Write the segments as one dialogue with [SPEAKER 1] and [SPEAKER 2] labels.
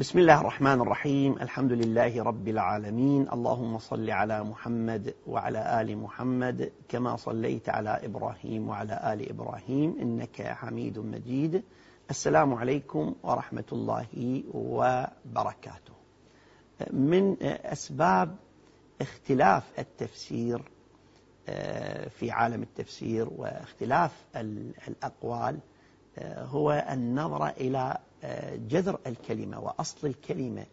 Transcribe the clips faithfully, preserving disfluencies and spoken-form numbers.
[SPEAKER 1] بسم الله الرحمن الرحيم. الحمد لله رب العالمين. اللهم صل على محمد وعلى آل محمد كما صليت على إبراهيم وعلى آل إبراهيم إنك حميد مجيد. السلام عليكم ورحمة الله وبركاته. من أسباب اختلاف التفسير في عالم التفسير واختلاف الأقوال هو النظر إلى جذر الكلمة وأصل الكلمة،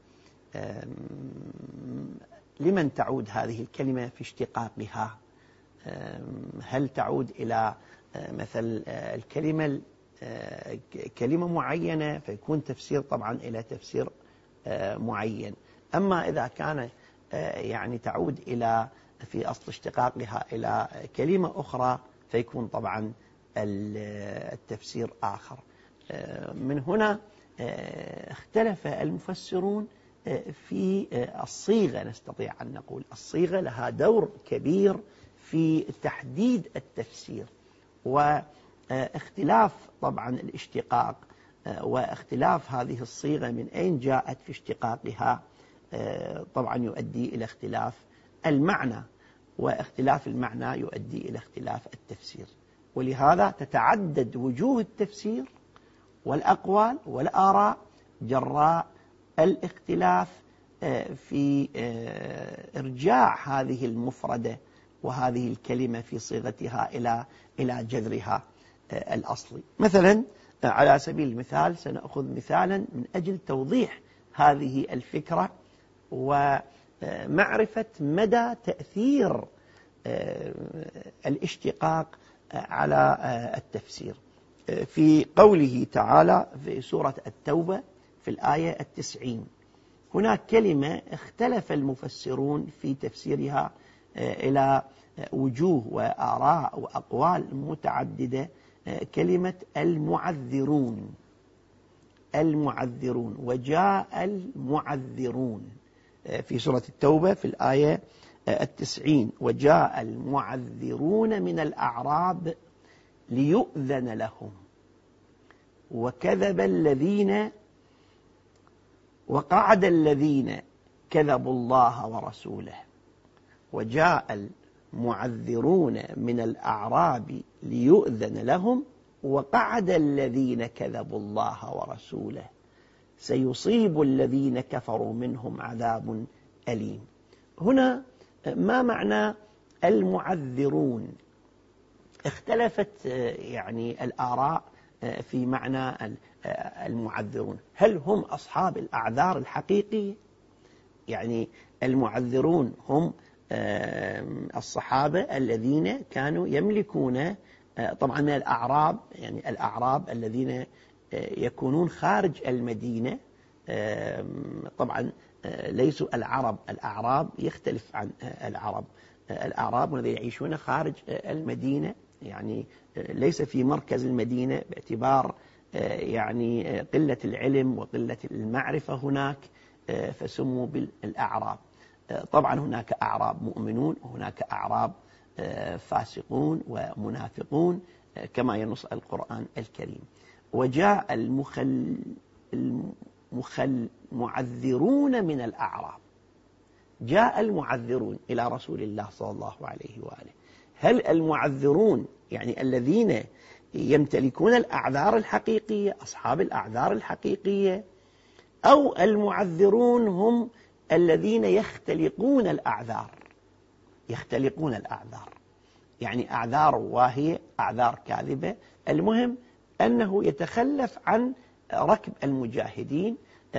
[SPEAKER 1] لمن تعود هذه الكلمة في اشتقاقها؟ هل تعود إلى مثل الكلمة كلمة معينة فيكون تفسير طبعا إلى تفسير معين، أما إذا كان يعني تعود إلى في أصل اشتقاقها إلى كلمة أخرى فيكون طبعا التفسير آخر. من هنا اختلف المفسرون في الصيغة. نستطيع أن نقول الصيغة لها دور كبير في تحديد التفسير، واختلاف طبعا الاشتقاق واختلاف هذه الصيغة من أين جاءت في اشتقاقها طبعا يؤدي إلى اختلاف المعنى، واختلاف المعنى يؤدي إلى اختلاف التفسير، ولهذا تتعدد وجوه التفسير والأقوال والآراء جراء الاختلاف في إرجاع هذه المفردة وهذه الكلمة في صيغتها إلى إلى جذرها الأصلي. مثلا على سبيل المثال سنأخذ مثالا من أجل توضيح هذه الفكرة ومعرفة مدى تأثير الاشتقاق على التفسير. في قوله تعالى في سورة التوبة في الآية التسعين، هناك كلمة اختلف المفسرون في تفسيرها إلى وجوه وآراء وأقوال متعددة، كلمة المعذرون. المعذرون وجاء المعذرون في سورة التوبة في الآية التسعين، وجاء المعذرون من الأعراب ليؤذن لهم وكذب الذين وقعد الذين كذبوا الله ورسوله. وجاء المعذرون من الأعراب ليؤذن لهم وقعد الذين كذبوا الله ورسوله سيصيب الذين كفروا منهم عذاب أليم. هنا ما معنى المعذرون؟ اختلفت يعني الآراء في معنى المعذرون. هل هم أصحاب الأعذار الحقيقية؟ يعني المعذرون هم الصحابة الذين كانوا يملكون طبعا من الأعراب، يعني الأعراب الذين يكونون خارج المدينة، طبعا ليسوا العرب. الأعراب يختلف عن العرب. الأعراب الذين يعيشون خارج المدينة، يعني ليس في مركز المدينة باعتبار يعني قلة العلم وقلة المعرفة هناك، فسموا بالأعراب. طبعا هناك أعراب مؤمنون وهناك أعراب فاسقون ومنافقون كما ينص القرآن الكريم. وجاء المخل المخل معذرون من الأعراب. جاء المعذرون إلى رسول الله صلى الله عليه وآله. هل المعذرون يعني الذين يمتلكون الأعذار الحقيقية، أصحاب الأعذار الحقيقية، أو المعذرون هم الذين يختلقون الأعذار؟ يختلقون الأعذار يعني أعذار واهية، أعذار كاذبة. المهم أنه يتخلف عن ركب المجاهدين،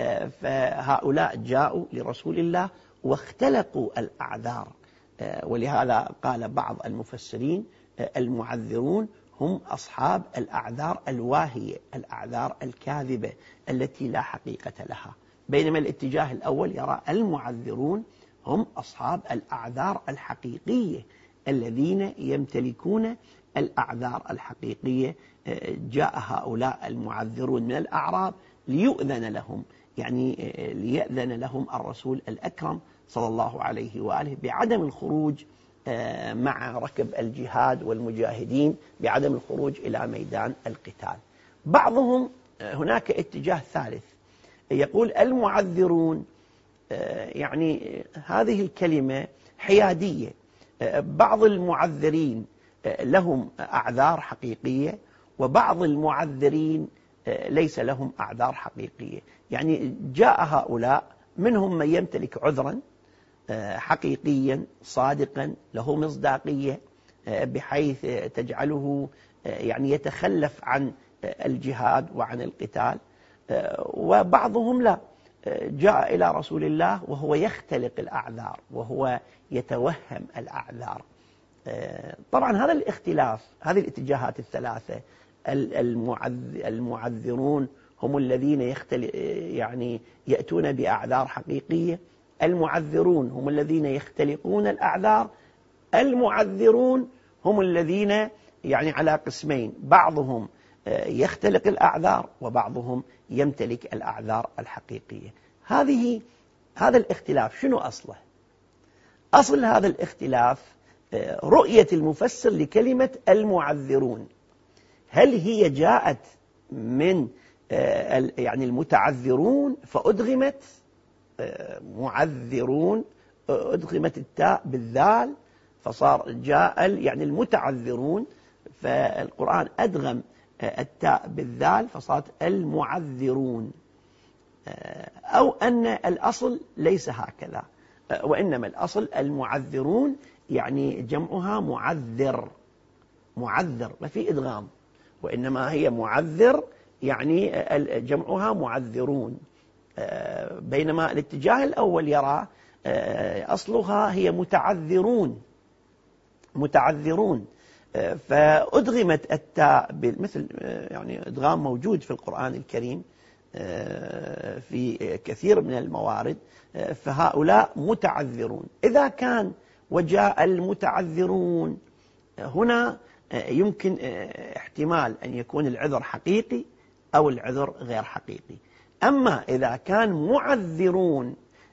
[SPEAKER 1] فهؤلاء جاءوا لرسول الله واختلقوا الأعذار، ولهذا قال بعض المفسرين المعذرون هم أصحاب الأعذار الواهية، الأعذار الكاذبة التي لا حقيقة لها، بينما الاتجاه الأول يرى المعذرون هم أصحاب الأعذار الحقيقية الذين يمتلكون الأعذار الحقيقية. جاء هؤلاء المعذرون من الأعراب ليؤذن لهم، يعني ليأذن لهم الرسول الأكرم صلى الله عليه وآله بعدم الخروج مع ركب الجهاد والمجاهدين، بعدم الخروج إلى ميدان القتال. بعضهم هناك اتجاه ثالث، يقول المعذرون، يعني هذه الكلمة حيادية. بعض المعذرين لهم أعذار حقيقية، وبعض المعذرين ليس لهم أعذار حقيقية. يعني جاء هؤلاء منهم من يمتلك عذرا حقيقيا صادقا له مصداقية بحيث تجعله يعني يتخلف عن الجهاد وعن القتال، وبعضهم لا، جاء إلى رسول الله وهو يختلق الأعذار وهو يتوهم الأعذار. طبعا هذا الاختلاف، هذه الاتجاهات الثلاثة، المعذرون هم الذين يختل يعني يأتون بأعذار حقيقية، المعذرون هم الذين يختلقون الأعذار، المعذرون هم الذين يعني على قسمين، بعضهم يختلق الأعذار وبعضهم يمتلك الأعذار الحقيقية. هذه هذا الاختلاف شنو أصله؟ أصل هذا الاختلاف رؤية المفسر لكلمة المعذرون. هل هي جاءت من يعني المتعذرون فأدغمت معذرون، أدغمت التاء بالذال فصار جاء يعني المتعذرون، فالقرآن أدغم التاء بالذال فصارت المعذرون، أو أن الأصل ليس هكذا، وإنما الأصل المعذرون يعني جمعها معذر، معذر ما في إدغام، وإنما هي معذر يعني جمعها معذرون. بينما الاتجاه الأول يرى أصلها هي متعذرون، متعذرون، فأدغمت التاء مثل يعني إدغام موجود في القرآن الكريم في كثير من الموارد، فهؤلاء متعذرون. إذا كان وجاء المتعذرون هنا يمكن احتمال أن يكون العذر حقيقي أو العذر غير حقيقي. أما إذا كان معذرون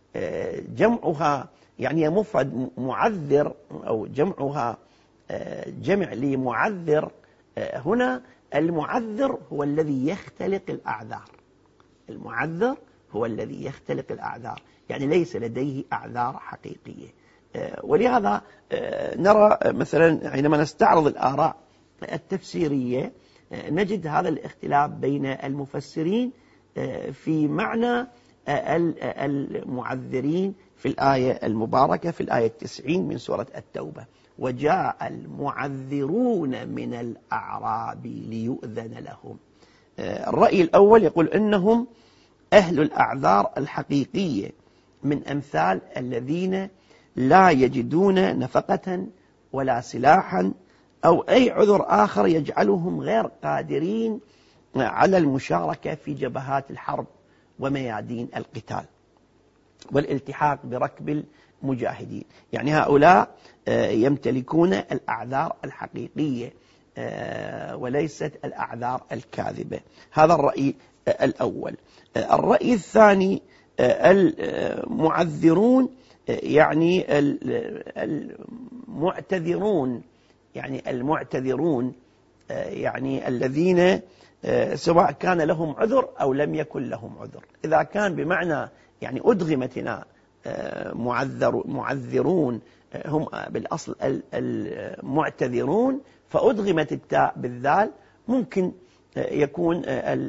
[SPEAKER 1] جمعها يعني مفرد معذر أو جمعها جمع لمعذر، هنا المعذر هو الذي يختلق الأعذار، المعذر هو الذي يختلق الأعذار، يعني ليس لديه أعذار حقيقية. ولهذا نرى مثلا حينما نستعرض الآراء التفسيرية نجد هذا الاختلاف بين المفسرين في معنى المعذرين في الآية المباركة في الآية التسعين من سورة التوبة: وجاء المعذرون من الأعراب ليؤذن لهم. الرأي الأول يقول إنهم أهل الأعذار الحقيقية من أمثال الذين لا يجدون نفقة ولا سلاحا أو أي عذر آخر يجعلهم غير قادرين على المشاركة في جبهات الحرب وميادين القتال والالتحاق بركب المجاهدين. يعني هؤلاء يمتلكون الأعذار الحقيقية وليست الأعذار الكاذبة. هذا الرأي الأول. الرأي الثاني: المعذرون يعني المعتذرون، يعني المعتذرون يعني الذين سواء كان لهم عذر أو لم يكن لهم عذر. إذا كان بمعنى يعني أدغمتنا معذر معذرون هم بالأصل المعتذرون فأدغمت التاء بالذال، ممكن يكون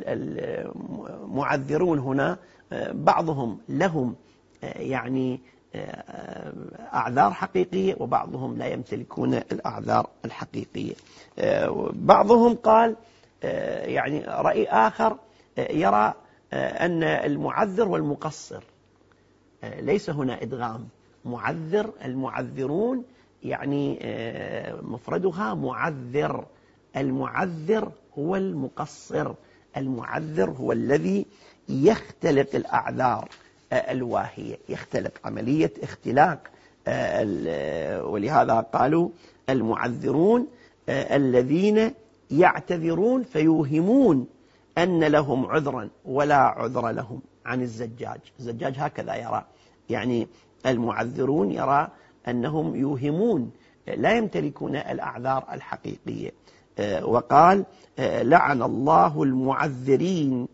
[SPEAKER 1] المعذرون هنا بعضهم لهم يعني أعذار حقيقية وبعضهم لا يمتلكون الأعذار الحقيقية. بعضهم قال يعني رأي آخر يرى أن المعذر والمقصر ليس هنا إدغام، معذر المعذرون يعني مفردها معذر، المعذر هو المقصر، المعذر هو الذي يختلق الأعذار الواهية، يختلق عملية اختلاق، ولهذا قالوا المعذرون الذين يعتذرون فيوهمون أن لهم عذرا ولا عذر لهم. عن الزجاج، الزجاج هكذا يرى، يعني المعذرون يرى أنهم يوهمون لا يمتلكون الأعذار الحقيقية. وقال لعن الله المعذرين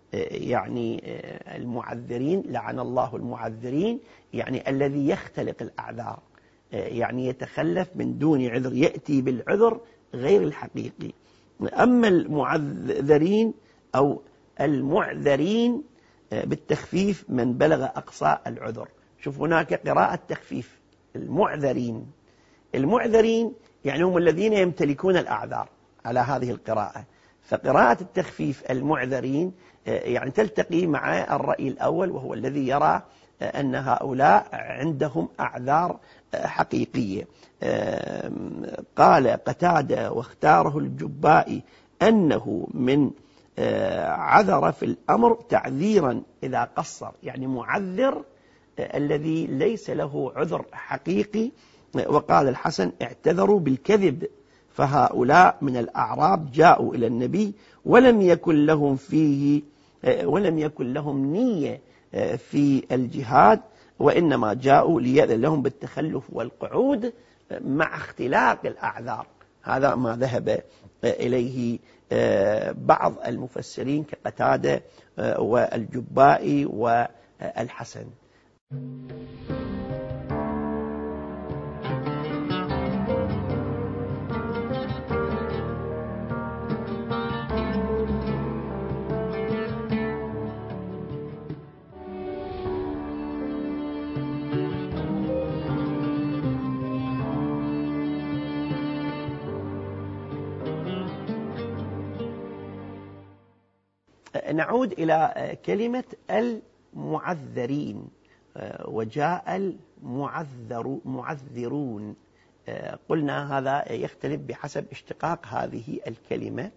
[SPEAKER 1] يعني المعذرين، لعن الله المعذرين، يعني الذي يختلق الأعذار، يعني يتخلف من دون عذر، يأتي بالعذر غير الحقيقي. أما المعذرين أو المعذرين بالتخفيف من بلغ أقصى العذر. شوف هناك قراءة تخفيف، المعذرين. المعذرين يعني هم الذين يمتلكون الأعذار على هذه القراءة، فقراءة التخفيف المعذرين يعني تلتقي مع الرأي الأول، وهو الذي يرى أن هؤلاء عندهم أعذار حقيقية. قال قتادة واختاره الجبائي أنه من عذر في الأمر تعذيرا إذا قصر، يعني معذر الذي ليس له عذر حقيقي. وقال الحسن اعتذروا بالكذب، فهؤلاء من الأعراب جاءوا إلى النبي ولم يكن لهم فيه ولم يكن لهم نية في الجهاد، وإنما جاءوا ليأذن لهم بالتخلف والقعود مع اختلاق الأعذار. هذا ما ذهب إليه بعض المفسرين كقتادة والجبائي والحسن. نعود إلى كلمة المعذرين. وجاء المعذرون، قلنا هذا يختلف بحسب اشتقاق هذه الكلمة.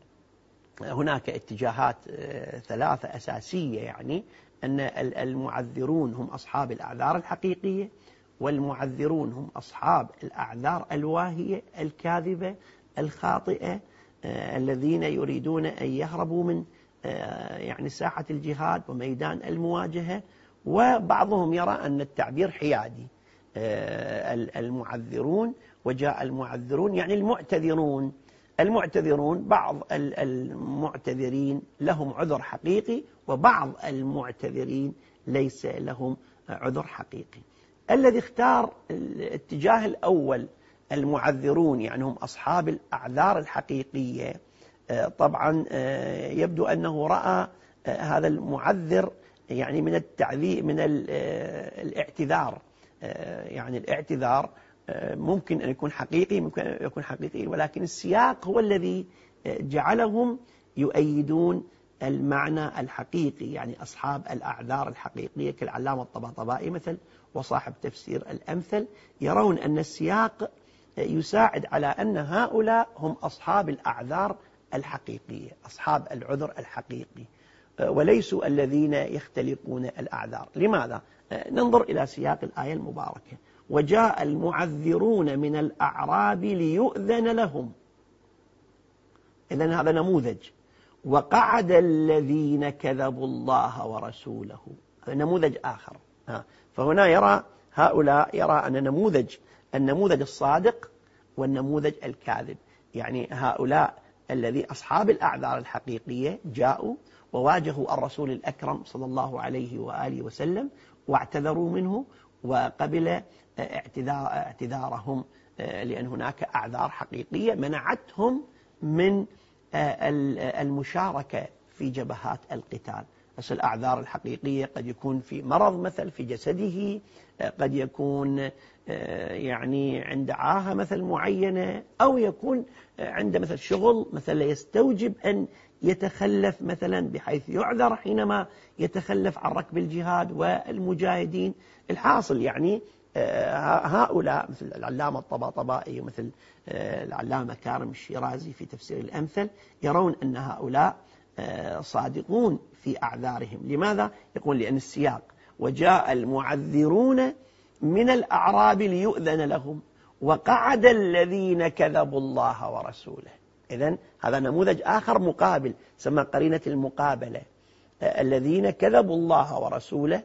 [SPEAKER 1] هناك اتجاهات ثلاثة أساسية، يعني أن المعذرون هم أصحاب الأعذار الحقيقية، والمعذرون هم أصحاب الأعذار الواهية الكاذبة الخاطئة، الذين يريدون أن يهربوا من يعني ساحة الجهاد وميدان المواجهة. وبعضهم يرى أن التعبير حيادي، المعذرون. وجاء المعذرون يعني المعتذرون. المعتذرون بعض المعتذرين لهم عذر حقيقي، وبعض المعتذرين ليس لهم عذر حقيقي. الذي اختار الاتجاه الأول المعذرون يعني هم أصحاب الأعذار الحقيقية، طبعا يبدو أنه رأى هذا المعذر يعني من التعذير، من الاعتذار. يعني الاعتذار ممكن أن يكون حقيقي، ممكن أن يكون حقيقي، ولكن السياق هو الذي جعلهم يؤيدون المعنى الحقيقي، يعني أصحاب الأعذار الحقيقية كالعلامة الطباطبائي مثل وصاحب تفسير الأمثل، يرون أن السياق يساعد على أن هؤلاء هم أصحاب الأعذار الحقيقية، أصحاب العذر الحقيقي، وليسوا الذين يختلقون الأعذار. لماذا؟ ننظر إلى سياق الآية المباركة: وجاء المعذرون من الأعراب ليؤذن لهم. إذن هذا نموذج. وقعد الذين كذبوا الله ورسوله، هذا نموذج آخر. فهنا يرى هؤلاء يرى أن نموذج النموذج الصادق والنموذج الكاذب، يعني هؤلاء الذي أصحاب الأعذار الحقيقية جاءوا وواجهوا الرسول الأكرم صلى الله عليه وآله وسلم واعتذروا منه وقبل اعتذار اعتذارهم، لأن هناك أعذار حقيقية منعتهم من المشاركة في جبهات القتال. بس الأعذار الحقيقية قد يكون في مرض مثل في جسده، قد يكون يعني عند عاهة مثل معينة، أو يكون عند مثل شغل مثل يستوجب أن يتخلف مثلا بحيث يعذر حينما يتخلف عن ركب الجهاد والمجاهدين. الحاصل يعني هؤلاء مثل العلامة الطباطبائي ومثل العلامة كارم الشيرازي في تفسير الأمثل يرون أن هؤلاء صادقون في أعذارهم. لماذا؟ يقول لأن السياق: وجاء المعذرون من الأعراب ليؤذن لهم وقعد الذين كذبوا الله ورسوله. إذن هذا نموذج آخر مقابل، سمى قرينة المقابلة: الذين كذبوا الله ورسوله،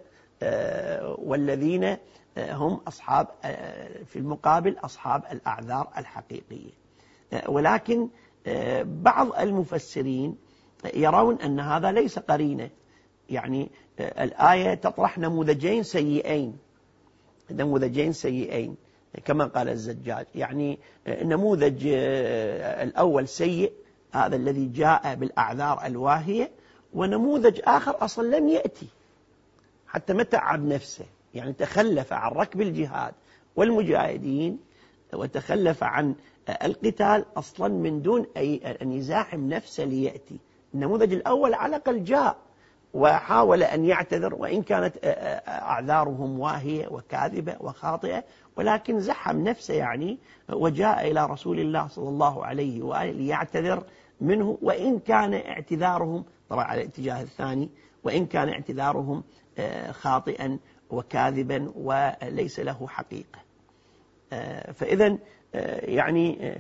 [SPEAKER 1] والذين هم أصحاب في المقابل أصحاب الأعذار الحقيقية. ولكن بعض المفسرين يرون أن هذا ليس قرينة، يعني الآية تطرح نموذجين سيئين نموذجين سيئين كما قال الزجاج. يعني النموذج الأول سيء، هذا الذي جاء بالأعذار الواهية، ونموذج آخر أصلا لم يأتي حتى ما تعب نفسه، يعني تخلف عن ركب الجهاد والمجاهدين وتخلف عن القتال أصلا من دون أي أن يزاحم نفسه ليأتي. النموذج الأول على الأقل جاء وحاول أن يعتذر، وإن كانت أعذارهم واهية وكاذبة وخاطئة، ولكن زحم نفسه يعني وجاء إلى رسول الله صلى الله عليه وآله ليعتذر منه، وإن كان اعتذارهم طبعا على الاتجاه الثاني، وإن كان اعتذارهم خاطئا وكاذبا وليس له حقيقة. فإذا يعني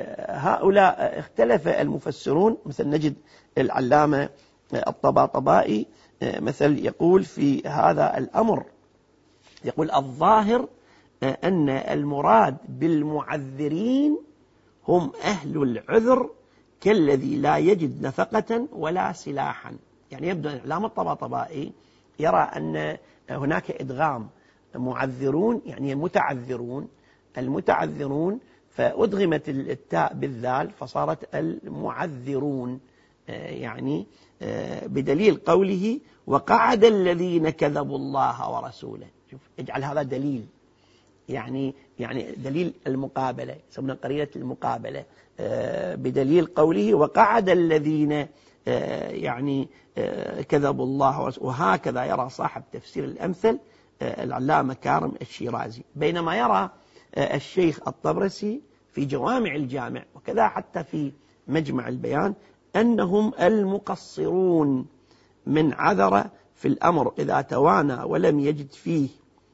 [SPEAKER 1] هؤلاء اختلف المفسرون، مثل نجد العلامة الطباطبائي مثل يقول في هذا الأمر، يقول الظاهر أن المراد بالمعذرين هم أهل العذر كالذي لا يجد نفقة ولا سلاحا. يعني يبدو أن العلامة الطباطبائي يرى أن هناك إدغام معذرون يعني المتعذرون المتعذرون فأدغمت التاء بالذال فصارت المعذرون، يعني بدليل قوله وقعد الذين كذبوا الله ورسوله. شوف اجعل هذا دليل، يعني يعني دليل المقابلة، يسمونها قرينة المقابلة، بدليل قوله وقعد الذين يعني كذبوا الله ورسوله. وهكذا يرى صاحب تفسير الأمثل العلامة كارم الشيرازي، بينما يرى الشيخ الطبرسي في جوامع الجامع وكذا حتى في مجمع البيان أنهم المقصرون من عذر في الأمر إذا توانى ولم يجد فيه،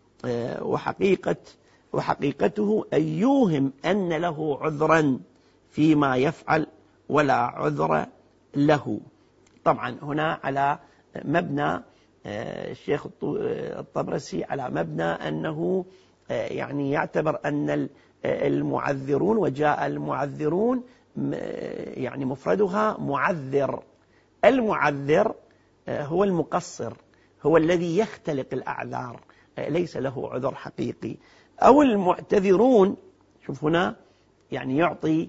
[SPEAKER 1] وحقيقة وحقيقته أن يوهم أن له عذرا فيما يفعل ولا عذر له. طبعا هنا على مبنى الشيخ الطبرسي على مبنى أنه يعني يعتبر أن المعذرون، وجاء المعذرون يعني مفردها معذر، المعذر هو المقصر، هو الذي يختلق الأعذار ليس له عذر حقيقي. أو المعتذرون، شوف هنا يعني يعطي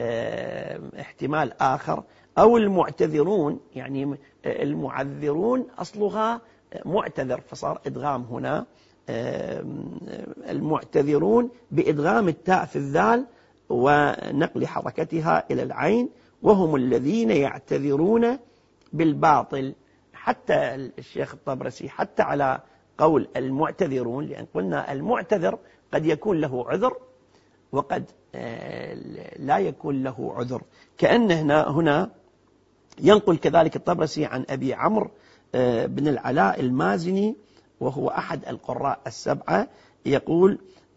[SPEAKER 1] احتمال آخر، أو المعتذرون يعني المعذرون أصلها معتذر فصار إدغام هنا، المعتذرون بإدغام التاء في الذال ونقل حركتها إلى العين، وهم الذين يعتذرون بالباطل. حتى الشيخ الطبرسي حتى على قول المعتذرون، لأن قلنا المعتذر قد يكون له عذر وقد لا يكون له عذر، كأن هنا, هنا ينقل كذلك الطبرسي عن أبي عمرو بن العلاء المازني وهو أحد القراء السبعة، يقول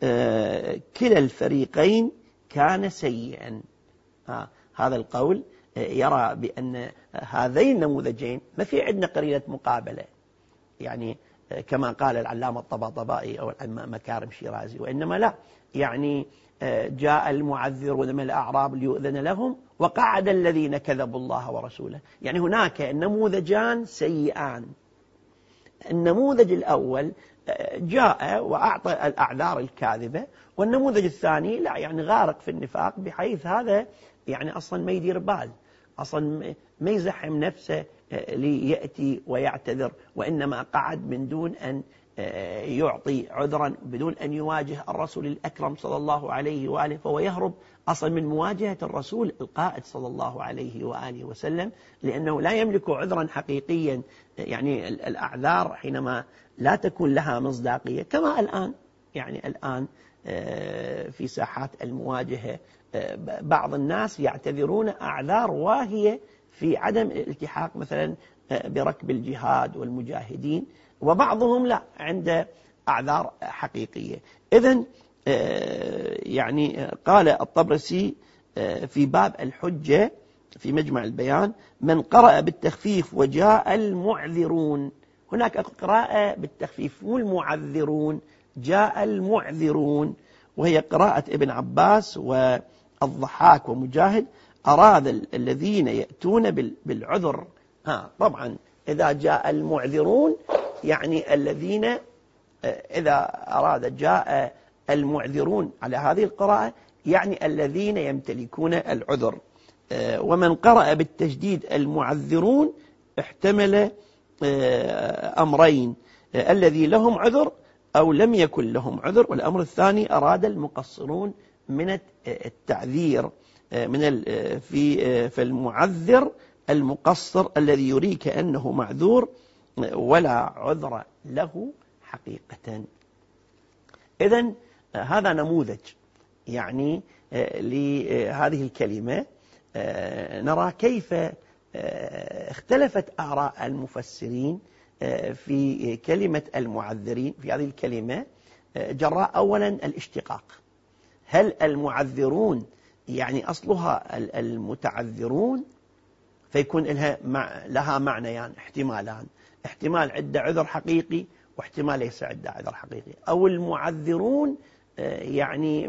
[SPEAKER 1] كلا الفريقين كان سيئا. هذا القول يرى بأن هذين النموذجين ما في عندنا قرينة مقابلة، يعني كما قال العلامة الطباطبائي أو العلامة كارم شيرازي، وإنما لا، يعني جاء المعذرون من الأعراب ليؤذن لهم وقعد الذين كذبوا الله ورسوله. يعني هناك نموذجان سيئان، النموذج الأول جاء وأعطى الأعذار الكاذبة، والنموذج الثاني لا، يعني غارق في النفاق بحيث هذا يعني أصلا ما يدير بال، أصلا ما يزحم نفسه ليأتي ويعتذر، وإنما قعد من دون أن يعطي عذرا، بدون أن يواجه الرسول الأكرم صلى الله عليه وآله، فهو يهرب أصلا من مواجهة الرسول القائد صلى الله عليه وآله وسلم، لأنه لا يملك عذرا حقيقيا. يعني الأعذار حينما لا تكون لها مصداقية كما الآن، يعني الآن في ساحات المواجهة بعض الناس يعتذرون أعذار واهية في عدم الالتحاق مثلا بركب الجهاد والمجاهدين، وبعضهم لا، عنده أعذار حقيقية. إذن يعني قال الطبرسي في باب الحجة في مجمع البيان من قرأ بالتخفيف وجاء المعذرون، هناك قراءة بالتخفيف والمعذرون، جاء المعذرون، وهي قراءة ابن عباس والضحاك ومجاهد. أراد الذين يأتون بالعذر. ها طبعا إذا جاء المعذرون يعني الذين، إذا أراد جاء المعذرون على هذه القراءة يعني الذين يمتلكون العذر. ومن قرأ بالتجديد المعذرون احتمل أمرين: الذي لهم عذر أو لم يكن لهم عذر. والأمر الثاني أراد المقصرون من التعذير من في فالمعذر المقصر الذي يريك أنه معذور ولا عذر له حقيقة. إذن هذا نموذج يعني لهذه الكلمة. نرى كيف اختلفت آراء المفسرين في كلمة المعذرين في هذه الكلمة جراء أولا الاشتقاق. هل المعذرون يعني أصلها المتعذرون فيكون لها لها معنيان احتمالان: احتمال عند عذر حقيقي واحتمال ليس عند عذر حقيقي، أو المعذرون يعني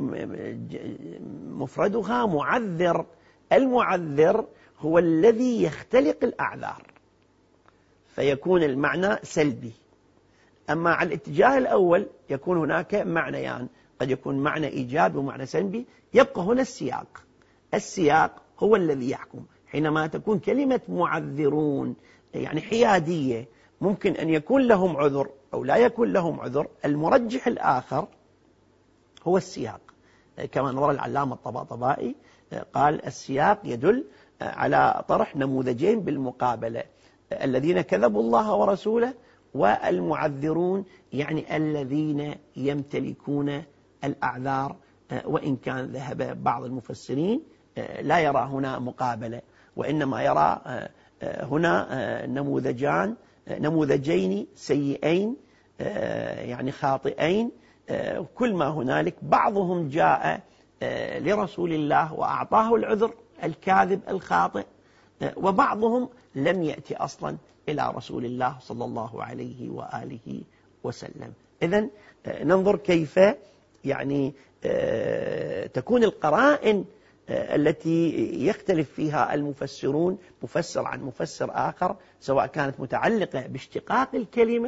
[SPEAKER 1] مفردها معذر. المعذر هو الذي يختلق الأعذار فيكون المعنى سلبي. أما على الاتجاه الأول يكون هناك معنيان، قد يكون معنى إيجابي ومعنى سلبي. يبقى هنا السياق. السياق هو الذي يحكم. حينما تكون كلمة معذرون يعني حيادية، ممكن أن يكون لهم عذر أو لا يكون لهم عذر. المرجح الآخر هو السياق، كما نظر العلامة الطباطبائي قال: السياق يدل على طرح نموذجين بالمقابلة: الذين كذبوا الله ورسوله، والمعذرون يعني الذين يمتلكون الأعذار. وإن كان ذهب بعض المفسرين لا يرى هنا مقابلة، وإنما يرى هنا نموذجان نموذجين سيئين يعني خاطئين. كل ما هنالك بعضهم جاء لرسول الله وأعطاه العذر الكاذب الخاطئ، وبعضهم لم يأتي أصلا إلى رسول الله صلى الله عليه وآله وسلم. إذن ننظر كيف يعني تكون القرائن التي يختلف فيها المفسرون مفسر عن مفسر آخر، سواء كانت متعلقة باشتقاق الكلمة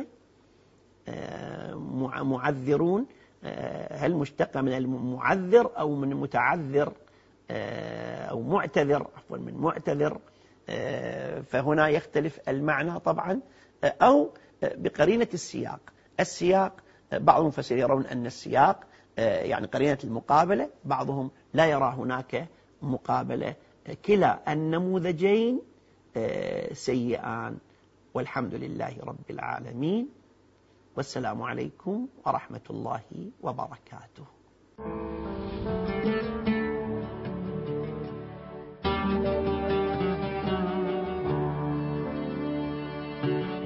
[SPEAKER 1] معذرون، هل مشتقة من المعذر أو من متعذر أو معتذر، عفوا من معتذر، فهنا يختلف المعنى طبعا، أو بقرينة السياق. السياق بعض المفسرين يرون أن السياق يعني قرينة المقابلة، بعضهم لا يرى هناك مقابلة. كلا النموذجين سيئان، والحمد لله رب العالمين، والسلام عليكم ورحمة الله وبركاته. Thank you.